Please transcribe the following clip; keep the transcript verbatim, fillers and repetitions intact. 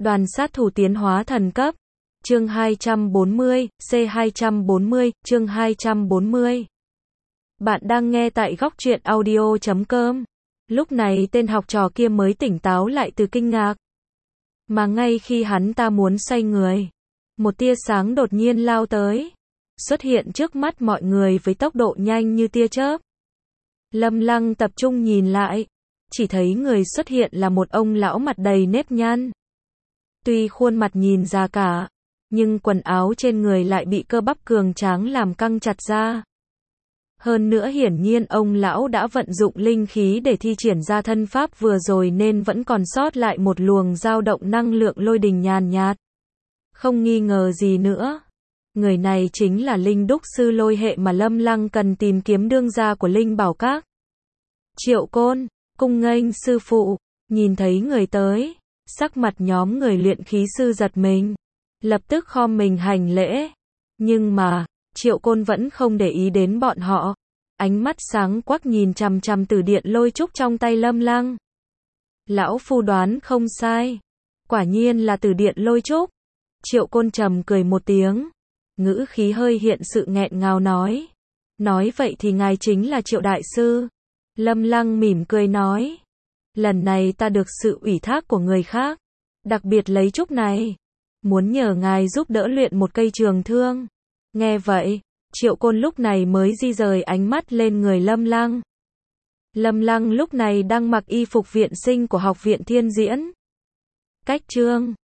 Đoàn sát thủ tiến hóa thần cấp. Chương hai trăm bốn mươi, C hai trăm bốn mươi, chương hai trăm bốn mươi. Bạn đang nghe tại góc truyện audio chấm com. Lúc này tên học trò kia mới tỉnh táo lại từ kinh ngạc. Mà ngay khi hắn ta muốn xoay người, một tia sáng đột nhiên lao tới, xuất hiện trước mắt mọi người với tốc độ nhanh như tia chớp. Lâm Lăng tập trung nhìn lại, chỉ thấy người xuất hiện là một ông lão mặt đầy nếp nhăn. Tuy khuôn mặt nhìn già cả, nhưng quần áo trên người lại bị cơ bắp cường tráng làm căng chặt ra. Hơn nữa hiển nhiên ông lão đã vận dụng linh khí để thi triển ra thân pháp vừa rồi nên vẫn còn sót lại một luồng dao động năng lượng lôi đình nhàn nhạt. Không nghi ngờ gì nữa, người này chính là linh đúc sư lôi hệ mà Lâm Lăng cần tìm kiếm đương gia của Linh Bảo Các. Triệu Côn, cung nghênh sư phụ. Nhìn thấy người tới, sắc mặt nhóm người luyện khí sư giật mình, lập tức khom mình hành lễ. Nhưng mà, Triệu Côn vẫn không để ý đến bọn họ, ánh mắt sáng quắc nhìn chằm chằm từ điện lôi trúc trong tay Lâm Lăng. Lão phu đoán không sai, quả nhiên là từ điện lôi trúc. Triệu Côn trầm cười một tiếng, ngữ khí hơi hiện sự nghẹn ngào nói. Nói vậy thì ngài chính là Triệu đại sư. Lâm Lăng mỉm cười nói, lần này ta được sự ủy thác của người khác, đặc biệt lấy trúc này, muốn nhờ ngài giúp đỡ luyện một cây trường thương. Nghe vậy, Triệu Côn lúc này mới di rời ánh mắt lên người Lâm Lăng. Lâm Lăng lúc này đang mặc y phục viện sinh của học viện Thiên Diễn. Cách chương